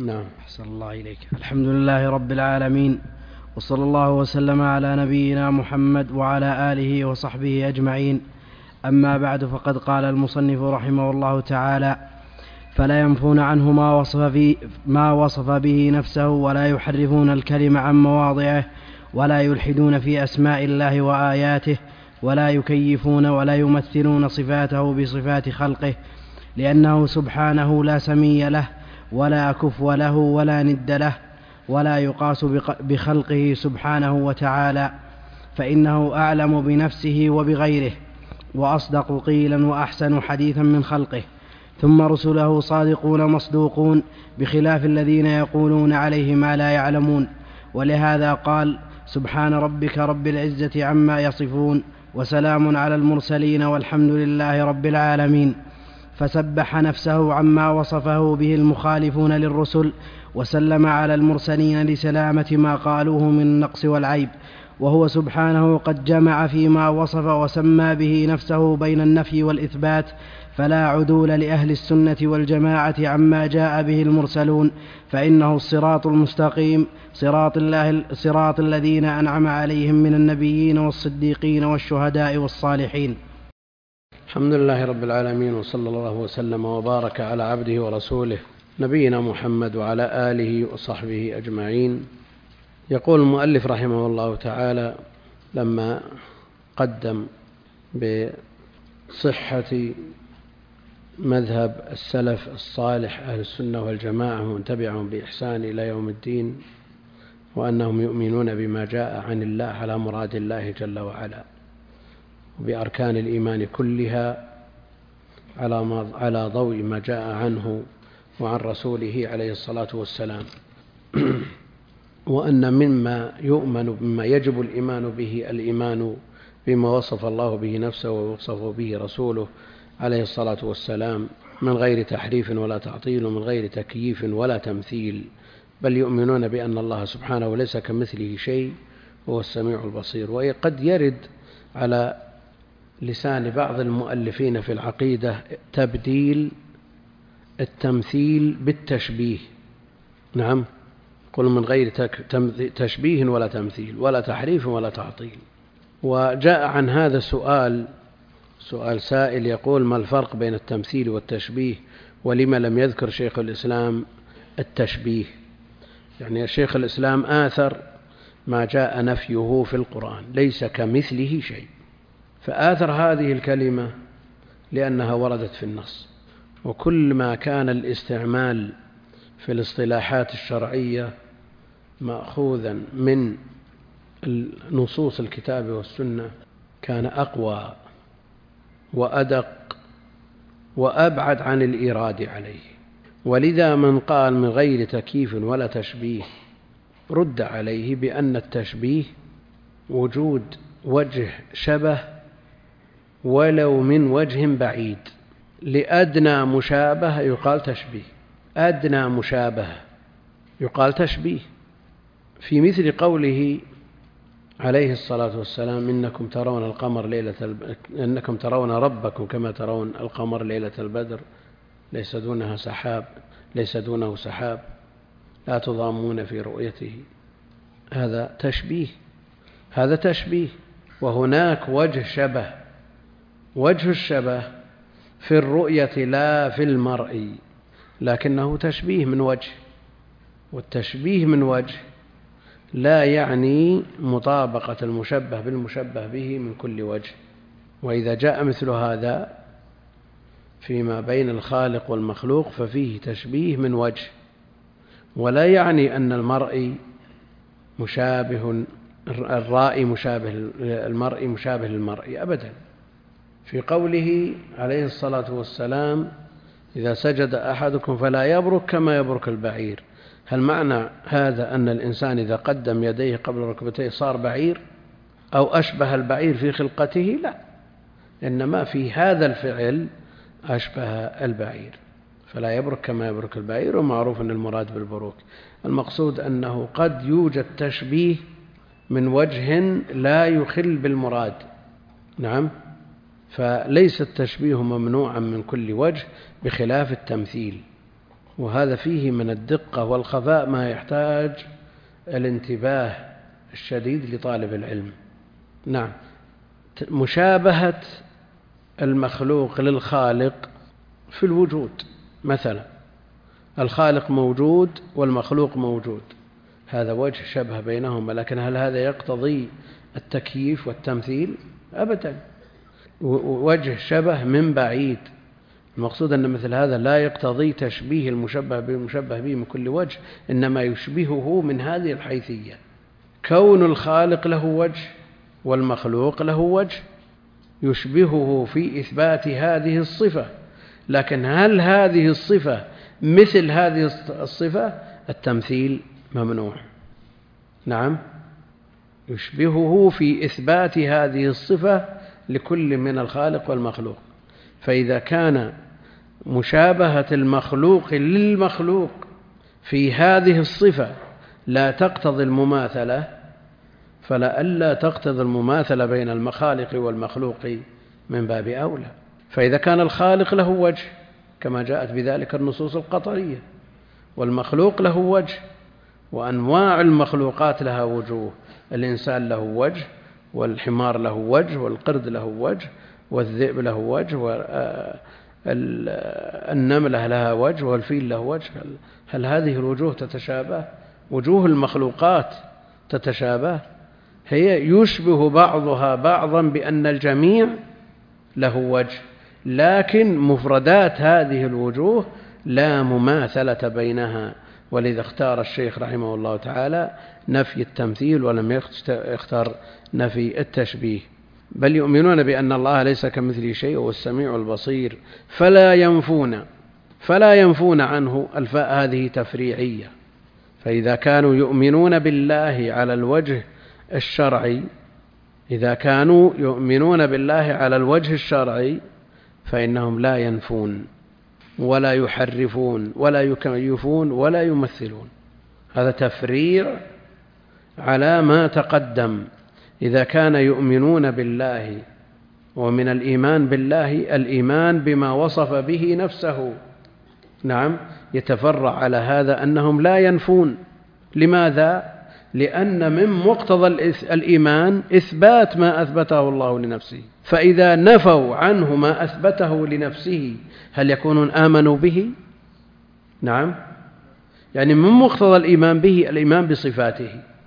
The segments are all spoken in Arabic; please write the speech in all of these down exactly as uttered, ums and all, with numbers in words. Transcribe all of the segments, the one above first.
نعم. أحسن الله إليك. الحمد لله رب العالمين، وصلى الله وسلم على نبينا محمد وعلى آله وصحبه أجمعين. أما بعد، فقد قال المصنف رحمه الله تعالى: فلا ينفون عنه ما وصف, في ما وصف به نفسه، ولا يحرفون الكلم عن مواضعه، ولا يلحدون في أسماء الله وآياته، ولا يكيفون ولا يمثلون صفاته بصفات خلقه، لأنه سبحانه لا سمي له ولا كفو له ولا ند له، ولا يقاس بخلقه سبحانه وتعالى، فإنه أعلم بنفسه وبغيره، وأصدق قيلا وأحسن حديثا من خلقه. ثم رسله صادقون مصدوقون، بخلاف الذين يقولون عليه ما لا يعلمون. ولهذا قال: سبحان ربك رب العزة عما يصفون، وسلام على المرسلين، والحمد لله رب العالمين. فسبح نفسه عما وصفه به المخالفون للرسل، وسلم على المرسلين لسلامة ما قالوه من النقص والعيب، وهو سبحانه قد جمع فيما وصف وسمى به نفسه بين النفي والإثبات، فلا عدول لأهل السنة والجماعة عما جاء به المرسلون، فإنه الصراط المستقيم، صراط, الله صراط الذين أنعم عليهم من النبيين والصديقين والشهداء والصالحين. الحمد لله رب العالمين، وصلى الله وسلم وبارك على عبده ورسوله نبينا محمد وعلى آله وصحبه أجمعين. يقول المؤلف رحمه الله تعالى لما قدم بصحة مذهب السلف الصالح أهل السنة والجماعة ومن تبعهم بإحسان إلى يوم الدين، وأنهم يؤمنون بما جاء عن الله على مراد الله جل وعلا، وبأركان الإيمان كلها على ضوء ما جاء عنه وعن رسوله عليه الصلاة والسلام، وأن مما يؤمن مما يجب الإيمان به الإيمان بما وصف الله به نفسه ووصفه به رسوله عليه الصلاة والسلام، من غير تحريف ولا تعطيل، ومن غير تكييف ولا تمثيل، بل يؤمنون بأن الله سبحانه ليس كمثله شيء وهو السميع البصير. وقد يرد على لسان بعض المؤلفين في العقيدة تبديل التمثيل بالتشبيه. نعم، قل من غير تشبيه ولا تمثيل ولا تحريف ولا تعطيل. وجاء عن هذا سؤال سؤال سائل يقول: ما الفرق بين التمثيل والتشبيه، ولما لم يذكر شيخ الإسلام التشبيه؟ يعني شيخ الإسلام آثر ما جاء نفيه في القرآن، ليس كمثله شيء، فآثر هذه الكلمة لأنها وردت في النص. وكل ما كان الاستعمال في الاصطلاحات الشرعية مأخوذا من نصوص الكتاب والسنة كان أقوى وأدق وأبعد عن الإيراد عليه. ولذا من قال من غير تكييف ولا تشبيه رد عليه بأن التشبيه وجود وجه شبه ولو من وجه بعيد، لأدنى مشابه يقال تشبيه، أدنى مشابه يقال تشبيه. في مثل قوله عليه الصلاة والسلام: إنكم ترون القمر ليلة الب... إنكم ترون ربكم كما ترون القمر ليلة البدر ليس دونها سحاب ليس دونه سحاب لا تضامون في رؤيته. هذا تشبيه، هذا تشبيه. وهناك وجه شبه، وجه الشبه في الرؤية لا في المرء، لكنه تشبيه من وجه، والتشبيه من وجه لا يعني مطابقة المشبه بالمشبه به من كل وجه. وإذا جاء مثل هذا فيما بين الخالق والمخلوق ففيه تشبيه من وجه، ولا يعني أن المرء مشابه الرائي مشابه المرء مشابه للمرء أبدا. في قوله عليه الصلاة والسلام: إذا سجد أحدكم فلا يبرك كما يبرك البعير، هل معنى هذا أن الإنسان إذا قدم يديه قبل ركبتيه صار بعير أو أشبه البعير في خلقته؟ لا، إنما في هذا الفعل أشبه البعير، فلا يبرك كما يبرك البعير. ومعروف أن المراد بالبروك المقصود أنه قد يوجد تشبيه من وجه لا يخل بالمراد. نعم، فليس التشبيه ممنوعا من كل وجه بخلاف التمثيل. وهذا فيه من الدقة والخفاء ما يحتاج الانتباه الشديد لطالب العلم. نعم، مشابهة المخلوق للخالق في الوجود، مثلا الخالق موجود والمخلوق موجود، هذا وجه شبه بينهما، لكن هل هذا يقتضي التكييف والتمثيل؟ أبدا، وجه شبه من بعيد. المقصود أن مثل هذا لا يقتضي تشبيه المشبه بالمشبه به من كل وجه، إنما يشبهه من هذه الحيثية. كون الخالق له وجه والمخلوق له وجه يشبهه في إثبات هذه الصفة، لكن هل هذه الصفة مثل هذه الصفة؟ التمثيل ممنوع. نعم، يشبهه في إثبات هذه الصفة لكل من الخالق والمخلوق. فإذا كان مشابهة المخلوق للمخلوق في هذه الصفة لا تقتضي المماثلة، فلئلا تقتضي المماثلة بين المخالق والمخلوق من باب أولى. فإذا كان الخالق له وجه كما جاءت بذلك النصوص القطعية، والمخلوق له وجه، وأنواع المخلوقات لها وجوه، الإنسان له وجه، والحمار له وجه، والقرد له وجه، والذئب له وجه، والنملة لها وجه، والفيل له وجه. هل هذه الوجوه تتشابه؟ وجوه المخلوقات تتشابه؟ هي يشبه بعضها بعضا بأن الجميع له وجه، لكن مفردات هذه الوجوه لا مماثلة بينها. ولذا اختار الشيخ رحمه الله تعالى نفي التمثيل ولم يختار نفي التشبيه. بل يؤمنون بأن الله ليس كمثله شيء وهو السميع البصير، فلا ينفون فلا ينفون عنه. الفاء هذه تفريعية، فإذا كانوا يؤمنون بالله على الوجه الشرعي إذا كانوا يؤمنون بالله على الوجه الشرعي فإنهم لا ينفون ولا يحرفون ولا يكيفون ولا يمثلون. هذا تفريع على ما تقدم. إذا كان يؤمنون بالله، ومن الإيمان بالله الإيمان بما وصف به نفسه، نعم، يتفرع على هذا أنهم لا ينفون. لماذا؟ لأن من مقتضى الإيمان إثبات ما أثبته الله لنفسه، فإذا نفوا عنه ما أثبته لنفسه هل يكونون آمنوا به؟ نعم، يعني من مقتضى الإيمان به الإيمان بصفاته،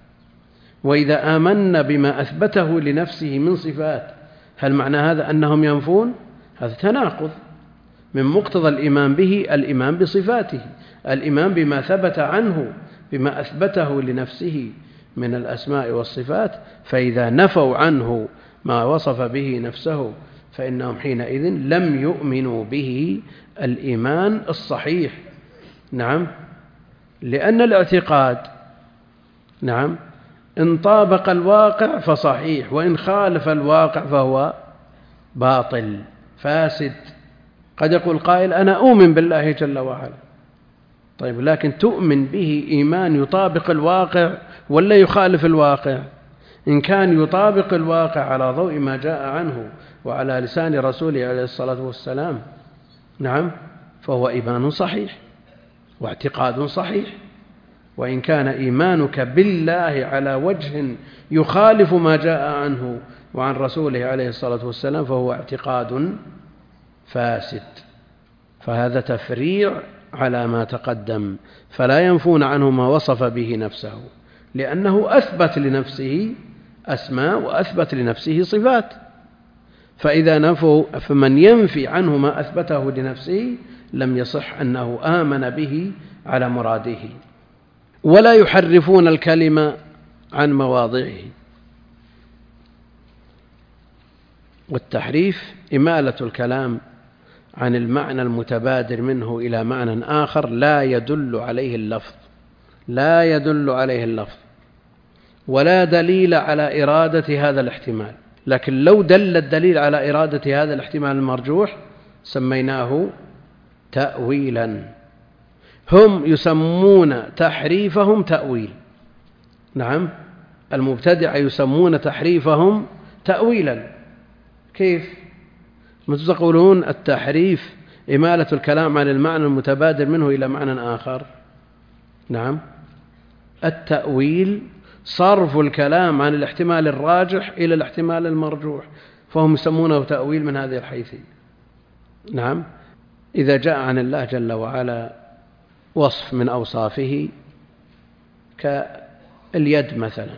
وإذا آمنا بما أثبته لنفسه من صفات هل معنى هذا أنهم ينفون؟ هذا تناقض. من مقتضى الإيمان به الإيمان بصفاته، الإيمان بما ثبت عنه بما أثبته لنفسه من الأسماء والصفات، فإذا نفوا عنه ما وصف به نفسه فإنهم حينئذ لم يؤمنوا به الإيمان الصحيح. نعم، لأن الاعتقاد، نعم، إن طابق الواقع فصحيح، وإن خالف الواقع فهو باطل فاسد. قد يقول قائل أنا أؤمن بالله جل وعلا، طيب لكن تؤمن به إيمان يطابق الواقع ولا يخالف الواقع؟ إن كان يطابق الواقع على ضوء ما جاء عنه وعلى لسان رسوله عليه الصلاة والسلام، نعم، فهو إيمان صحيح واعتقاد صحيح. وإن كان إيمانك بالله على وجه يخالف ما جاء عنه وعن رسوله عليه الصلاة والسلام فهو اعتقاد فاسد. فهذا تفريع على ما تقدم، فلا ينفون عنه ما وصف به نفسه، لأنه أثبت لنفسه أسماء وأثبت لنفسه صفات. فإذا نفوا فمن ينفي عنه ما أثبته لنفسه لم يصح أنه آمن به على مراده. ولا يحرفون الكلمة عن مواضعه. والتحريف إمالة الكلام عن المعنى المتبادر منه إلى معنى آخر لا يدل عليه اللفظ لا يدل عليه اللفظ ولا دليل على إرادة هذا الاحتمال. لكن لو دل الدليل على إرادة هذا الاحتمال المرجوح سميناه تأويلا. هم يسمون تحريفهم تأويل، نعم، المبتدع يسمون تحريفهم تأويلا. كيف؟ تقولون التحريف إمالة الكلام عن المعنى المتبادر منه إلى معنى آخر. نعم، التأويل صرف الكلام عن الاحتمال الراجح إلى الاحتمال المرجوح، فهم يسمونه تأويل من هذه الحيثية. نعم، إذا جاء عن الله جل وعلا وصف من أوصافه كاليد مثلا،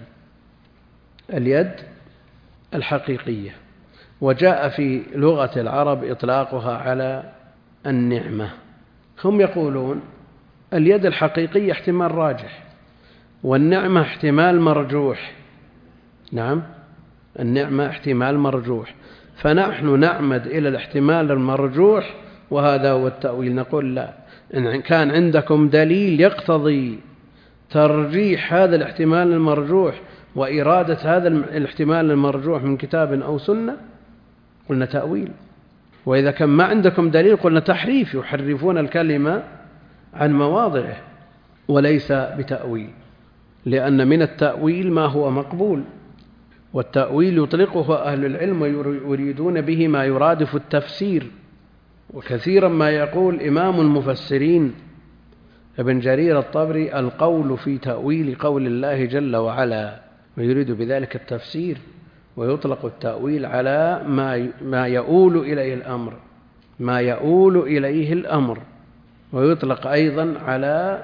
اليد الحقيقية، وجاء في لغة العرب إطلاقها على النعمة، هم يقولون اليد الحقيقية احتمال راجح والنعمة احتمال مرجوح. نعم، النعمة احتمال مرجوح، فنحن نعمد إلى الاحتمال المرجوح، وهذا هو التأويل. نقول لا، إن كان عندكم دليل يقتضي ترجيح هذا الاحتمال المرجوح وإرادة هذا الاحتمال المرجوح من كتاب أو سنة قلنا تأويل، وإذا كان ما عندكم دليل قلنا تحريف، يحرفون الكلمة عن مواضعه، وليس بتأويل، لأن من التأويل ما هو مقبول، والتأويل يطلقه أهل العلم ويريدون به ما يرادف التفسير. وكثيرا ما يقول إمام المفسرين ابن جرير الطبري القول في تأويل قول الله جل وعلا، ويريد بذلك التفسير، ويطلق التأويل على ما ما يؤول إليه الأمر ما يؤول إليه الأمر ويطلق أيضا على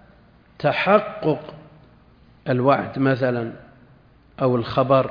تحقق الوعد مثلا أو الخبر،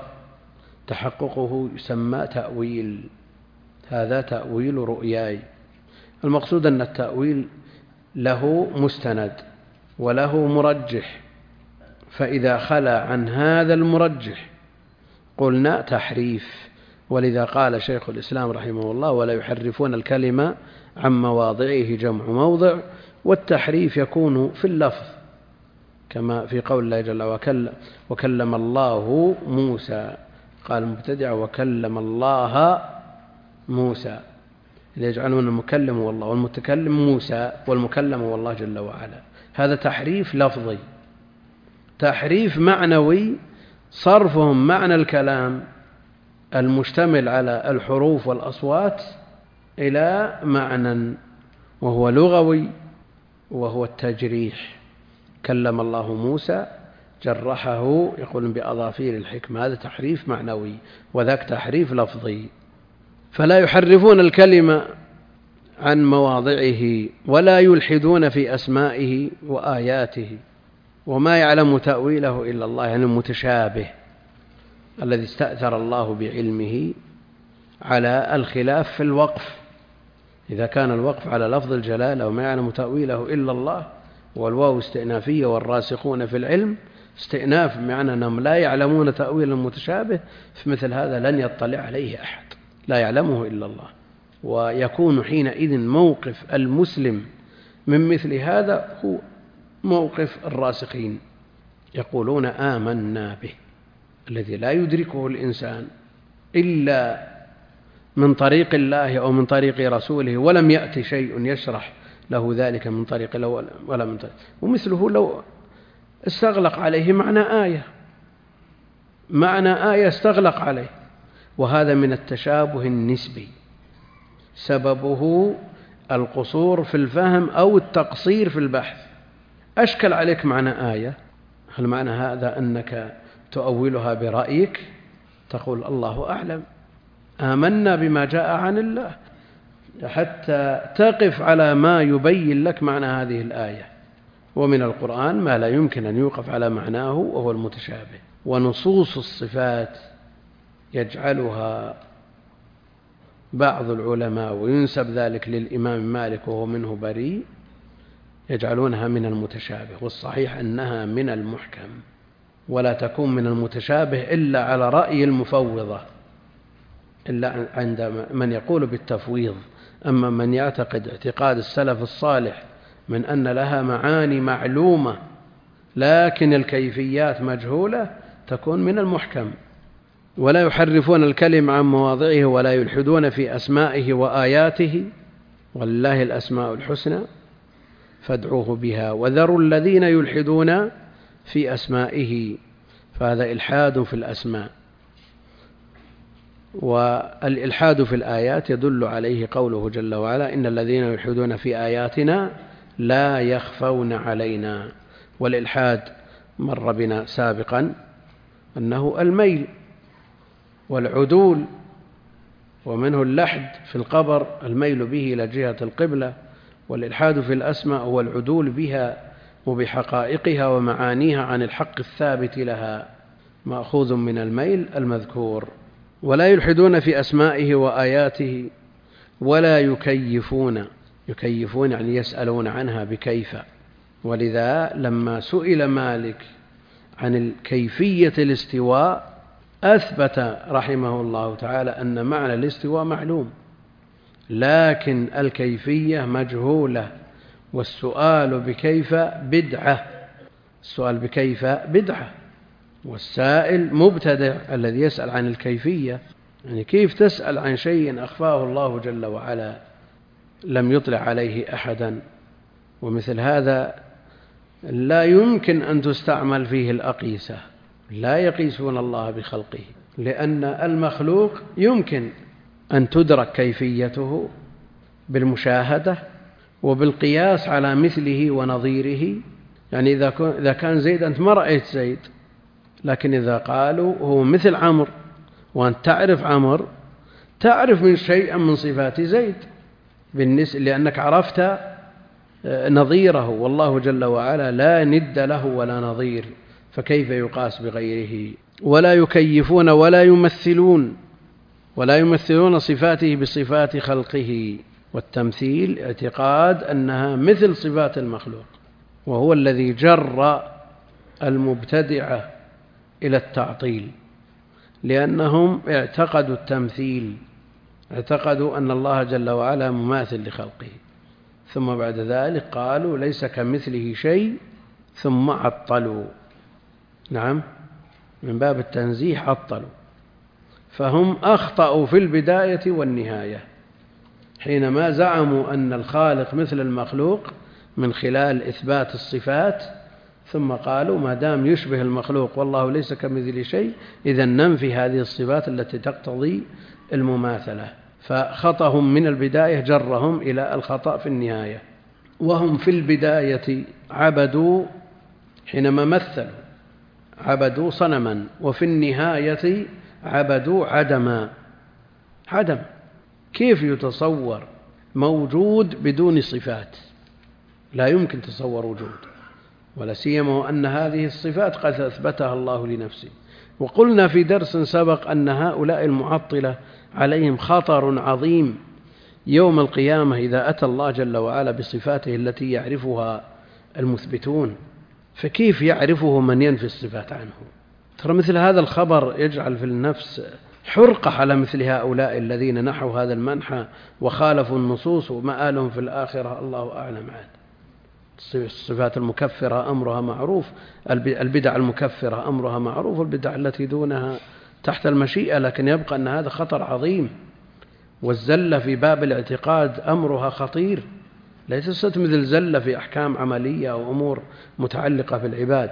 تحققه يسمى تأويل، هذا تأويل رؤياي. المقصود أن التأويل له مستند وله مرجح، فإذا خلا عن هذا المرجح قلنا تحريف. ولذا قال شيخ الإسلام رحمه الله ولا يحرفون الكلمة عن مواضعه جمع موضع، والتحريف يكون في اللفظ كما في قول الله جل وعلا وكلم الله موسى، قال المبتدع وكلم الله موسى، ليجعلون المكلم والله والمتكلم موسى والمكلم والله جل وعلا. هذا تحريف لفظي. تحريف معنوي صرفهم معنى الكلام المشتمل على الحروف والأصوات إلى معنى وهو لغوي، وهو التجريح. كلم الله موسى جرحه يقول بأظافير الحكمة، هذا تحريف معنوي، وذاك تحريف لفظي. فلا يحرفون الكلمة عن مواضعه ولا يلحدون في أسمائه وآياته، وما يعلم تأويله إلا الله، يعني المتشابه الذي استأثر الله بعلمه على الخلاف في الوقف. إذا كان الوقف على لفظ الجلالة وما يعلم تأويله إلا الله، والواو استئنافية والراسخون في العلم استئناف بمعنى أنهم لا يعلمون تأويل المتشابه، في مثل هذا لن يطلع عليه أحد، لا يعلمه إلا الله. ويكون حينئذ موقف المسلم من مثل هذا هو موقف الراسخين، يقولون آمنا به، الذي لا يدركه الإنسان إلا من طريق الله أو من طريق رسوله، ولم يأتي شيء يشرح له ذلك من طريق الله ولا من طريق. ومثله لو استغلق عليه معنى آية معنى آية استغلق عليه، وهذا من التشابه النسبي، سببه القصور في الفهم أو التقصير في البحث. أشكل عليك معنى آية، هل معنى هذا أنك تؤولها برأيك؟ تقول الله أعلم، آمنا بما جاء عن الله، حتى تقف على ما يبين لك معنى هذه الآية. ومن القرآن ما لا يمكن أن يوقف على معناه وهو المتشابه. ونصوص الصفات يجعلها بعض العلماء وينسب ذلك للإمام مالك وهو منه بريء، يجعلونها من المتشابه، والصحيح أنها من المحكم، ولا تكون من المتشابه إلا على رأي المفوضة، إلا عند من يقول بالتفويض. أما من يعتقد اعتقاد السلف الصالح من أن لها معاني معلومة لكن الكيفيات مجهولة، تكون من المحكم. ولا يحرفون الكلم عن مواضعه ولا يلحدون في أسمائه وآياته، ولله الأسماء الحسنى فادعوه بها وذروا الذين يلحدون في أسمائه، فهذا إلحاد في الأسماء. والإلحاد في الآيات يدل عليه قوله جل وعلا: إن الذين يلحدون في آياتنا لا يخفون علينا. والإلحاد مر بنا سابقا أنه الميل والعدول، ومنه اللحد في القبر الميل به إلى جهة القبلة، والإلحاد في الأسماء هو العدول بها وبحقائقها ومعانيها عن الحق الثابت لها، مأخوذ من الميل المذكور. ولا يلحدون في أسمائه وآياته ولا يكيفون، يكيفون يعني يسألون عنها بكيف. ولذا لما سئل مالك عن كيفية الاستواء أثبت رحمه الله تعالى أن معنى الاستواء معلوم، لكن الكيفية مجهولة، والسؤال بكيف بدعة، السؤال بكيف بدعة، والسائل مبتدع الذي يسأل عن الكيفية. يعني كيف تسأل عن شيء أخفاه الله جل وعلا لم يطلع عليه أحدا؟ ومثل هذا لا يمكن أن تستعمل فيه الأقيسة، لا يقيسون الله بخلقه، لأن المخلوق يمكن أن تدرك كيفيته بالمشاهدة وبالقياس على مثله ونظيره. يعني إذا كان زيد أنت ما رأيت زيد، لكن إذا قالوا هو مثل عمرو وأنت تعرف عمرو، تعرف من شيئا من صفات زيد بالنسبة لأنك عرفت نظيره، والله جل وعلا لا ند له ولا نظير، فكيف يقاس بغيره؟ ولا يكيفون ولا يمثلون، ولا يمثلون صفاته بصفات خلقه. والتمثيل اعتقاد أنها مثل صفات المخلوق، وهو الذي جر المبتدعة إلى التعطيل، لأنهم اعتقدوا التمثيل، اعتقدوا أن الله جل وعلا مماثل لخلقه، ثم بعد ذلك قالوا ليس كمثله شيء، ثم عطلوا. نعم، من باب التنزيه عطلوا. فهم أخطأوا في البداية والنهاية حينما زعموا أن الخالق مثل المخلوق من خلال إثبات الصفات، ثم قالوا ما دام يشبه المخلوق والله ليس كمثله شيء، إذن ننفي هذه الصفات التي تقتضي المماثلة. فخطأهم من البداية جرهم إلى الخطأ في النهاية. وهم في البداية عبدوا، حينما مثلوا عبدوا صنما، وفي النهاية عبدوا عدما. عدم كيف يتصور موجود بدون صفات؟ لا يمكن تصور وجود، ولا سيما أن هذه الصفات قد أثبتها الله لنفسه. وقلنا في درس سبق أن هؤلاء المعطلة عليهم خطر عظيم يوم القيامة إذا أتى الله جل وعلا بصفاته التي يعرفها المثبتون، فكيف يعرفه من ينفي الصفات عنه؟ ترى مثل هذا الخبر يجعل في النفس حرقة على مثل هؤلاء الذين نحوا هذا المنحى وخالفوا النصوص، ومآلهم في الآخرة الله أعلم. عاد الصفات المكفرة أمرها معروف، البدع المكفرة أمرها معروف، والبدع التي دونها تحت المشيئة، لكن يبقى أن هذا خطر عظيم. والزلة في باب الاعتقاد أمرها خطير، ليست مثل زلة في أحكام عملية أو أمور متعلقة بالعباد.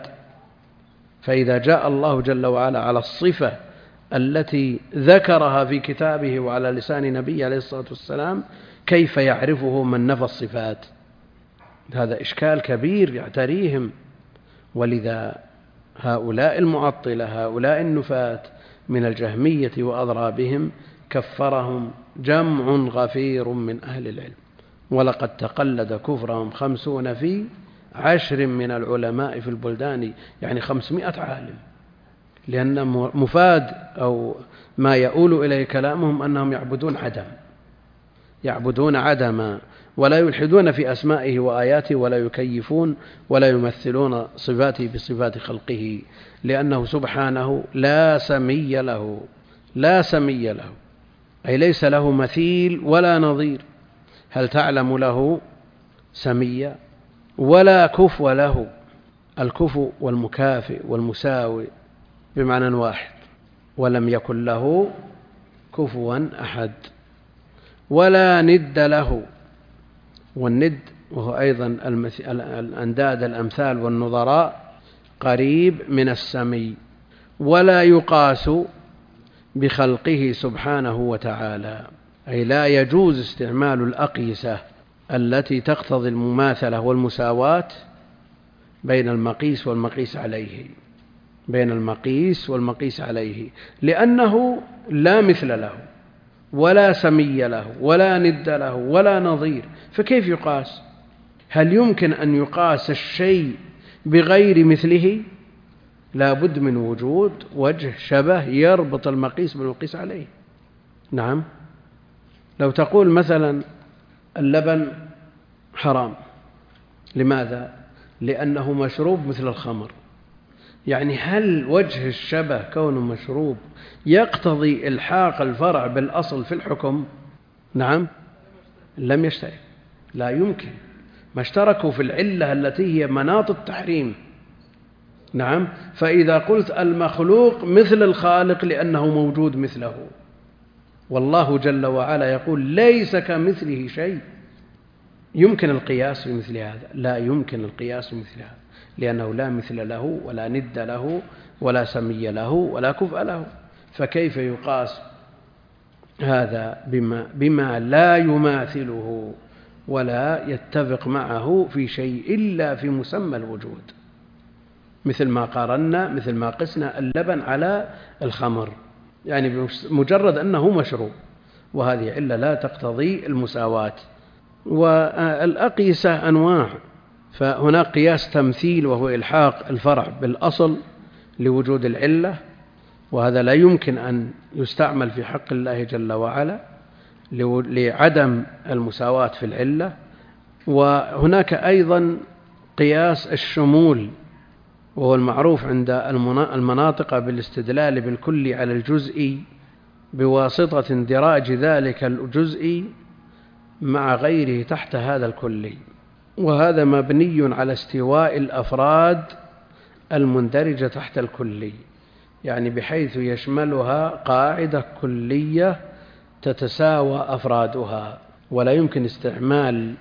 فإذا جاء الله جل وعلا على الصفة التي ذكرها في كتابه وعلى لسان نبيه عليه الصلاة والسلام، كيف يعرفه من نفى الصفات؟ هذا إشكال كبير يعتريهم. ولذا هؤلاء المعطلة، هؤلاء النفاة من الجهمية وأضرابهم، كفرهم جمع غفير من أهل العلم، ولقد تقلد كفرهم خمسون في عشر من العلماء في البلدان، يعني خمسمائة عالم. لأن مفاد أو ما يؤول إليه كلامهم أنهم يعبدون عدم، يعبدون عدما، ولا يلحدون في أسمائه وآياته، ولا يكيفون ولا يمثلون صفاته بصفات خلقه، لأنه سبحانه لا سمي له، لا سمي له، أي ليس له مثيل ولا نظير. هل تعلم له سميا؟ ولا كفو له. الكفو والمكافئ والمساوي بمعنى واحد، ولم يكن له كفوا أحد. ولا ند له، والند وهو أيضا الأنداد الأمثال والنظراء قريب من السمي. ولا يقاس، بخلقه سبحانه وتعالى، أي لا يجوز استعمال الأقيسة التي تقتضي المماثلة والمساواة بين المقيس والمقيس عليه بين المقيس والمقيس عليه لأنه لا مثل له ولا سمي له ولا ند له ولا نظير، فكيف يقاس؟ هل يمكن أن يقاس الشيء بغير مثله؟ لا بد من وجود وجه شبه يربط المقيس بالمقيس عليه. نعم، لو تقول مثلا اللبن حرام، لماذا؟ لأنه مشروب مثل الخمر، يعني هل وجه الشبه كونه مشروب يقتضي إلحاق الفرع بالأصل في الحكم؟ نعم، لم يشترك، لا يمكن، ما اشتركوا في العلة التي هي مناط التحريم. نعم، فإذا قلت المخلوق مثل الخالق لأنه موجود مثله، والله جل وعلا يقول ليس كمثله شيء، يمكن القياس بمثل هذا؟ لا يمكن القياس بمثل هذا، لأنه لا مثل له ولا ند له ولا سمي له ولا كفء له، فكيف يقاس هذا بما, بما لا يماثله ولا يتفق معه في شيء إلا في مسمى الوجود، مثل ما قارنا مثل ما قسنا اللبن على الخمر، يعني بمجرد أنه مشروب، وهذه علة لا تقتضي المساواة. والأقيسة أنواع، فهناك قياس تمثيل وهو إلحاق الفرع بالأصل لوجود العلة، وهذا لا يمكن أن يستعمل في حق الله جل وعلا لعدم المساواة في العلة. وهناك أيضا قياس الشمول، وهو المعروف عند المناطق بالاستدلال بالكل على الجزء بواسطة اندراج ذلك الجزء مع غيره تحت هذا الكلي، وهذا مبني على استواء الأفراد المندرجة تحت الكلي، يعني بحيث يشملها قاعدة كلية تتساوى أفرادها، ولا يمكن استعمال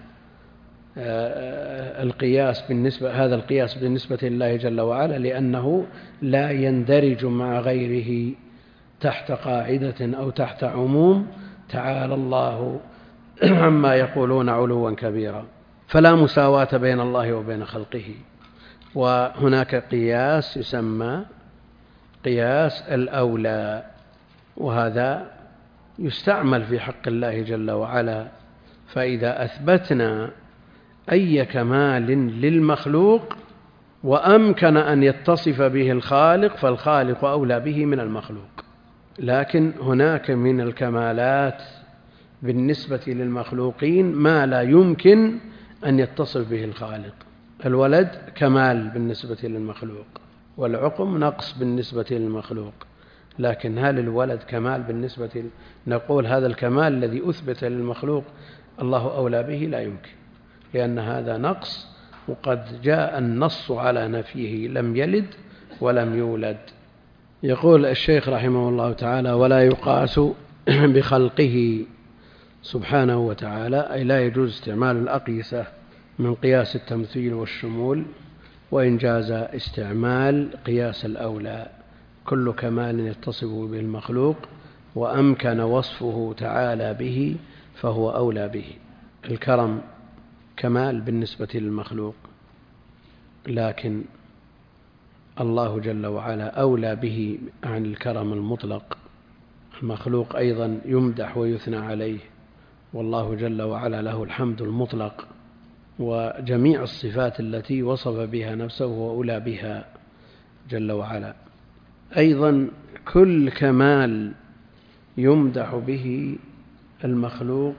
القياس بالنسبة هذا القياس بالنسبة لله جل وعلا، لأنه لا يندرج مع غيره تحت قاعدة أو تحت عموم، تعالى الله عما يقولون علوا كبيرا. فلا مساواة بين الله وبين خلقه. وهناك قياس يسمى قياس الأولى، وهذا يستعمل في حق الله جل وعلا، فإذا أثبتنا أي كمال للمخلوق وأمكن أن يتصف به الخالق فالخالق أولى به من المخلوق. لكن هناك من الكمالات بالنسبة للمخلوقين ما لا يمكن أن يتصف به الخالق. الولد كمال بالنسبة للمخلوق، والعقم نقص بالنسبة للمخلوق، لكن هل الولد كمال بالنسبة ل... نقول هذا الكمال الذي أثبت للمخلوق الله أولى به؟ لا يمكن، لأن هذا نقص، وقد جاء النص على نفيه، لم يلد ولم يولد. يقول الشيخ رحمه الله تعالى: ولا يقاس بخلقه سبحانه وتعالى، أي لا يجوز استعمال الأقيسة من قياس التمثيل والشمول، وإن جاز استعمال قياس الأولى. كل كمال يتصف به المخلوق وأمكن وصفه تعالى به فهو أولى به. الكرم كمال بالنسبة للمخلوق، لكن الله جل وعلا أولى به عن الكرم المطلق. المخلوق أيضا يمدح ويثنى عليه، والله جل وعلا له الحمد المطلق، وجميع الصفات التي وصف بها نفسه هو أولى بها جل وعلا. أيضا كل كمال يمدح به المخلوق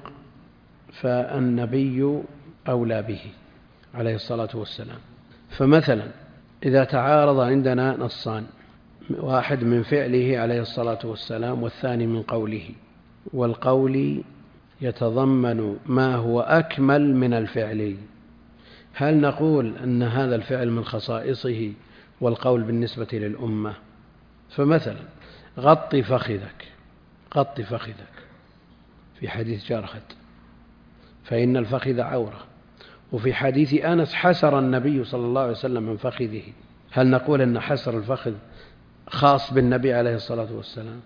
فالنبي أولى به عليه الصلاة والسلام. فمثلا إذا تعارض عندنا نصان، واحد من فعله عليه الصلاة والسلام والثاني من قوله، والقول يتضمن ما هو أكمل من الفعل، هل نقول أن هذا الفعل من خصائصه والقول بالنسبة للأمة؟ فمثلا غط فخذك، غط فخذك في حديث جرهد، فإن الفخذ عورة. وفي حديث أنس حسر النبي صلى الله عليه وسلم من فخذه، هل نقول أن حسر الفخذ خاص بالنبي عليه الصلاة والسلام؟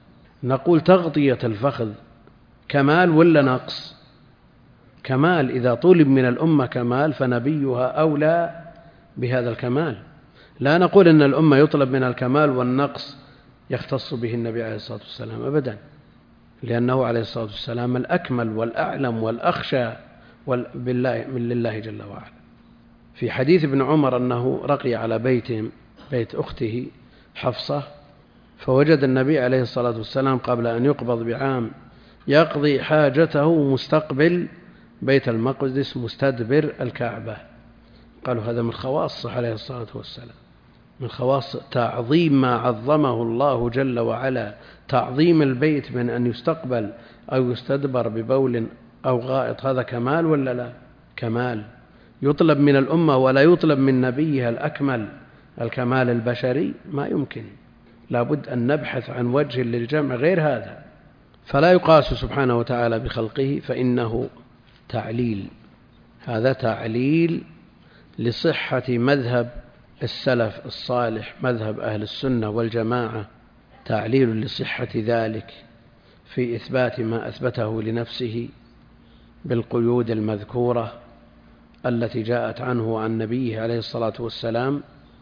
نقول تغطية الفخذ كمال ولا نقص؟ كمال. إذا طلب من الأمة كمال فنبيها أولى بهذا الكمال. لا نقول إن الأمة يطلب من الكمال والنقص يختص به النبي عليه الصلاة والسلام أبدا، لأنه عليه الصلاة والسلام الأكمل والأعلم والأخشى بالله من لله جل وعلا. في حديث ابن عمر أنه رقي على بيتهم بيت أخته حفصة، فوجد النبي عليه الصلاة والسلام قبل أن يقبض بعام يقضي حاجته مستقبل بيت المقدس مستدبر الكعبة. قالوا هذا من خواصه عليه الصلاة والسلام، من خواص تعظيم ما عظمه الله جل وعلا، تعظيم البيت من أن يستقبل أو يستدبر ببول أو غائط. هذا كمال ولا لا؟ كمال. يطلب من الأمة ولا يطلب من نبيها الأكمل الكمال البشري؟ ما يمكن. لابد أن نبحث عن وجه للجمع غير هذا. فلا يقاس سبحانه وتعالى بخلقه، فإنه تعليل. هذا تعليل لصحة مذهب السلف الصالح، مذهب أهل السنة والجماعة، تعليل لصحة ذلك في إثبات ما أثبته لنفسه بالقيود المذكورة التي جاءت عنه وعن نبيه عليه الصلاة والسلام،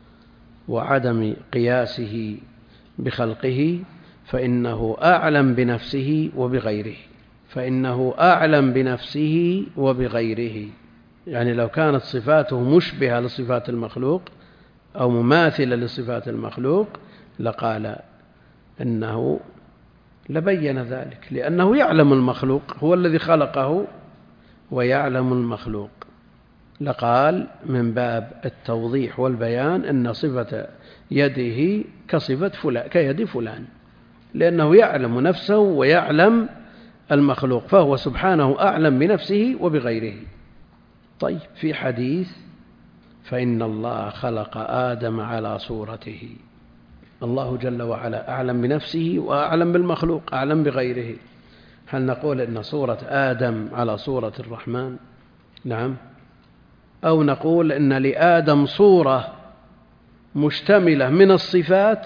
وعدم قياسه بخلقه، فإنه أعلم بنفسه وبغيره. فإنه أعلم بنفسه وبغيره، يعني لو كانت صفاته مشبهة لصفات المخلوق أو مماثلة لصفات المخلوق لقال إنه لبين ذلك، لأنه يعلم المخلوق، هو الذي خلقه ويعلم المخلوق. لقال من باب التوضيح والبيان أن صفة يده كصفة فلان، كيد فلان، لأنه يعلم نفسه ويعلم المخلوق، فهو سبحانه أعلم بنفسه وبغيره. طيب، في حديث فإن الله خلق آدم على صورته، الله جل وعلا أعلم بنفسه وأعلم بالمخلوق، أعلم بغيره. هل نقول إن صورة آدم على صورة الرحمن؟ نعم. أو نقول إن لآدم صورة مشتملة من الصفات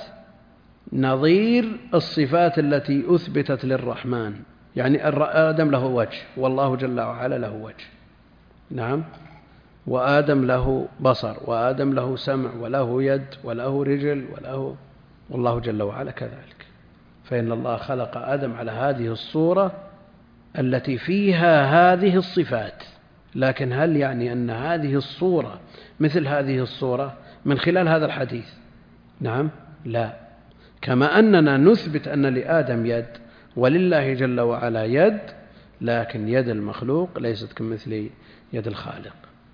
نظير الصفات التي أثبتت للرحمن، يعني آدم له وجه والله جل وعلا له وجه، نعم، وآدم له بصر وآدم له سمع وله يد وله رجل وله، والله جل وعلا كذلك. فإن الله خلق آدم على هذه الصورة التي فيها هذه الصفات. لكن هل يعني أن هذه الصورة مثل هذه الصورة من خلال هذا الحديث؟ نعم، لا. كما أننا نثبت أن لآدم يد ولله جل وعلا يد، لكن يد المخلوق ليست كمثل يد الخالق،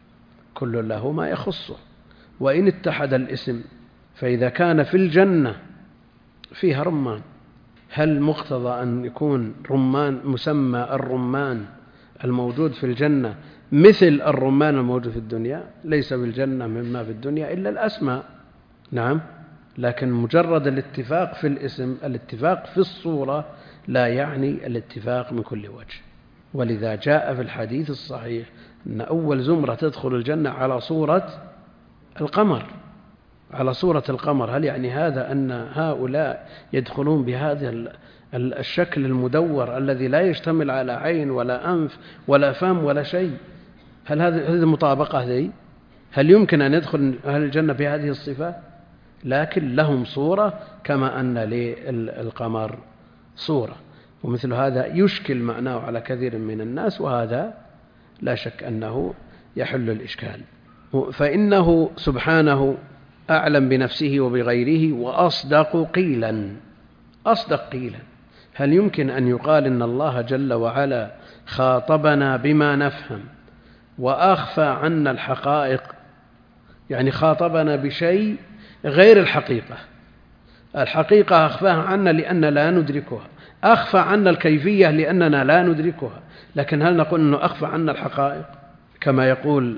كل له ما يخصه. وإن اتحد الاسم، فإذا كان في الجنة فيها رمان، هل مقتضى أن يكون رمان مسمى الرمان الموجود في الجنة مثل الرمان الموجود في الدنيا؟ ليس في الجنة مما في الدنيا إلا الأسماء، نعم، لكن مجرد الاتفاق في الاسم، الاتفاق في الصورة لا يعني الاتفاق من كل وجه. ولذا جاء في الحديث الصحيح أن أول زمرة تدخل الجنة على صورة القمر، على صورة القمر. هل يعني هذا أن هؤلاء يدخلون بهذا الشكل المدور الذي لا يشتمل على عين ولا أنف ولا فم ولا شيء؟ هل هذه مطابقة هذه؟ هل يمكن أن يدخل أهل الجنة بهذه الصفة؟ لكن لهم صورة كما أن للقمر صورة، ومثل هذا يشكل معناه على كثير من الناس، وهذا لا شك أنه يحل الإشكال. فإنه سبحانه أعلم بنفسه وبغيره وأصدق قيلا. أصدق قيلا. هل يمكن أن يقال إن الله جل وعلا خاطبنا بما نفهم وأخفى عنا الحقائق؟ يعني خاطبنا بشيء غير الحقيقة، الحقيقة أخفاها عنا لأننا لا ندركها، أخفى عنا الكيفية لأننا لا ندركها. لكن هل نقول أنه أخفى عنا الحقائق كما يقول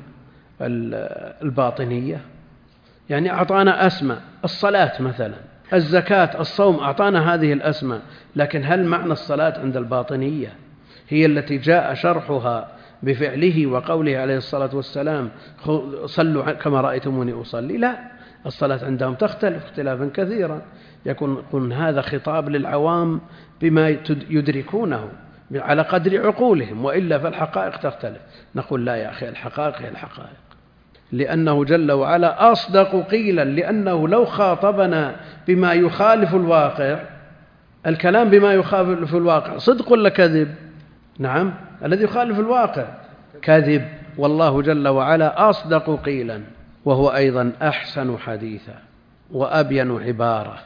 الباطنية؟ يعني أعطانا أسماء، الصلاة مثلا، الزكاة، الصوم، أعطانا هذه الأسماء، لكن هل معنى الصلاة عند الباطنية هي التي جاء شرحها بفعله وقوله عليه الصلاة والسلام صلوا كما رأيتموني أصلي؟ لا، الصلاة عندهم تختلف اختلافا كثيرا، يكون, يكون هذا خطاب للعوام بما يدركونه على قدر عقولهم، وإلا فالحقائق تختلف. نقول لا يا أخي، الحقائق هي الحقائق، لأنه جل وعلا أصدق قيلا، لأنه لو خاطبنا بما يخالف الواقع، الكلام بما يخالف الواقع صدق ولا كذب؟ نعم، الذي يخالف الواقع كذب، والله جل وعلا أصدق قيلا، وهو أيضا أحسن حديثا وأبين عبارة،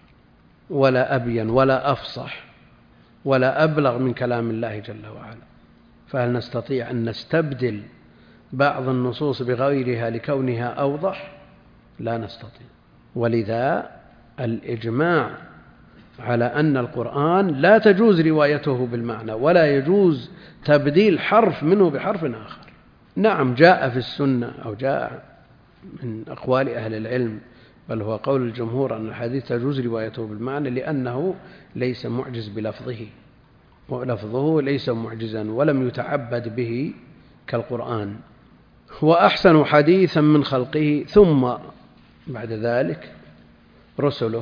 ولا أبين ولا أفصح ولا أبلغ من كلام الله جل وعلا. فهل نستطيع أن نستبدل بعض النصوص بغيرها لكونها أوضح؟ لا نستطيع. ولذا الإجماع على أن القرآن لا تجوز روايته بالمعنى، ولا يجوز تبديل حرف منه بحرف آخر. نعم، جاء في السنة أو جاء من أقوال أهل العلم، بل هو قول الجمهور، أن الحديث تجوز روايته بالمعنى لأنه ليس معجز بلفظه، ولفظه ليس معجزا ولم يتعبد به كالقرآن. وأحسن حديثا من خلقه، ثم بعد ذلك رسله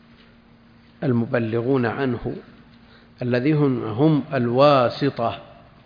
المبلغون عنه الذين هم الواسطة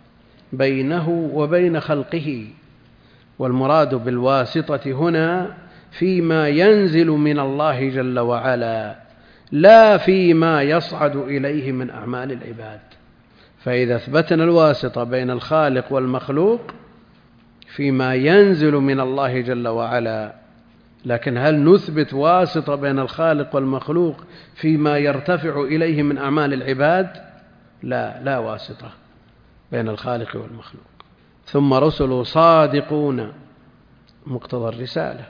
بينه وبين خلقه. والمراد بالواسطة هنا فيما ينزل من الله جل وعلا، لا فيما يصعد إليه من أعمال العباد. فإذا أثبتنا الواسطة بين الخالق والمخلوق فيما ينزل من الله جل وعلا، لكن هل نثبت واسطة بين الخالق والمخلوق فيما يرتفع إليه من أعمال العباد؟ لا، لا واسطة بين الخالق والمخلوق. ثم رسله صادقون، مقتضى الرسالة.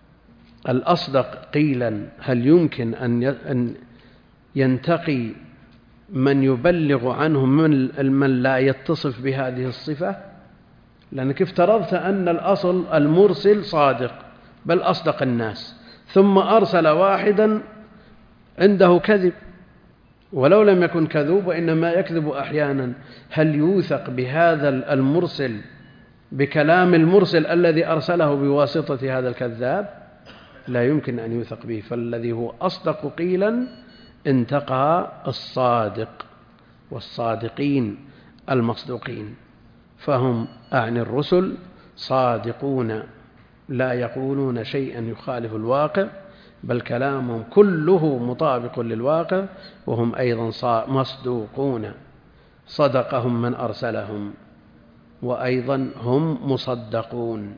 الأصدق قيلا، هل يمكن أن ينتقي من يبلغ عنهم من لا يتصف بهذه الصفة؟ لأنك افترضت أن الأصل المرسل صادق بل أصدق الناس، ثم أرسل واحدا عنده كذب، ولو لم يكن كذوب وإنما يكذب أحيانا، هل يوثق بهذا المرسل بكلام المرسل الذي أرسله بواسطة هذا الكذاب؟ لا يمكن أن يوثق به. فالذي هو أصدق قيلا انتقى الصادق والصادقين المصدوقين، فهم أعني الرسل صادقون لا يقولون شيئا يخالف الواقع، بل كلامهم كله مطابق للواقع، وهم أيضا مصدوقون، صدقهم من أرسلهم، وأيضا هم مصدقون،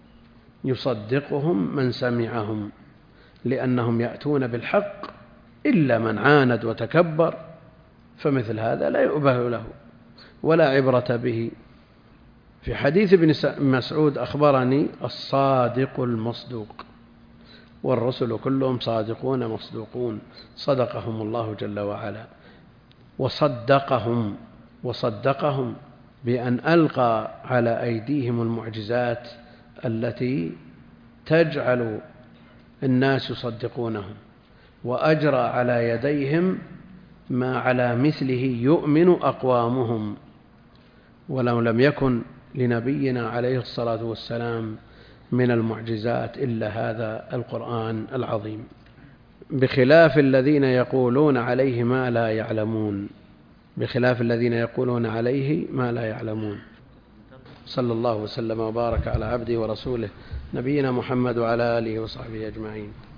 يصدقهم من سمعهم، لأنهم يأتون بالحق إلا من عاند وتكبر، فمثل هذا لا يؤبه له ولا عبرة به. في حديث ابن مسعود أخبرني الصادق المصدوق، والرسل كلهم صادقون مصدوقون، صدقهم الله جل وعلا. وصدقهم وصدقهم بأن ألقى على أيديهم المعجزات التي تجعل الناس يصدقونهم، وأجرى على يديهم ما على مثله يؤمن أقوامهم. ولو لم يكن لنبينا عليه الصلاة والسلام من المعجزات إلا هذا القرآن العظيم، بخلاف الذين يقولون عليه ما لا يعلمون بخلاف الذين يقولون عليه ما لا يعلمون. صلى الله وسلم وبارك على عبده ورسوله نبينا محمد وعلى آله وصحبه أجمعين.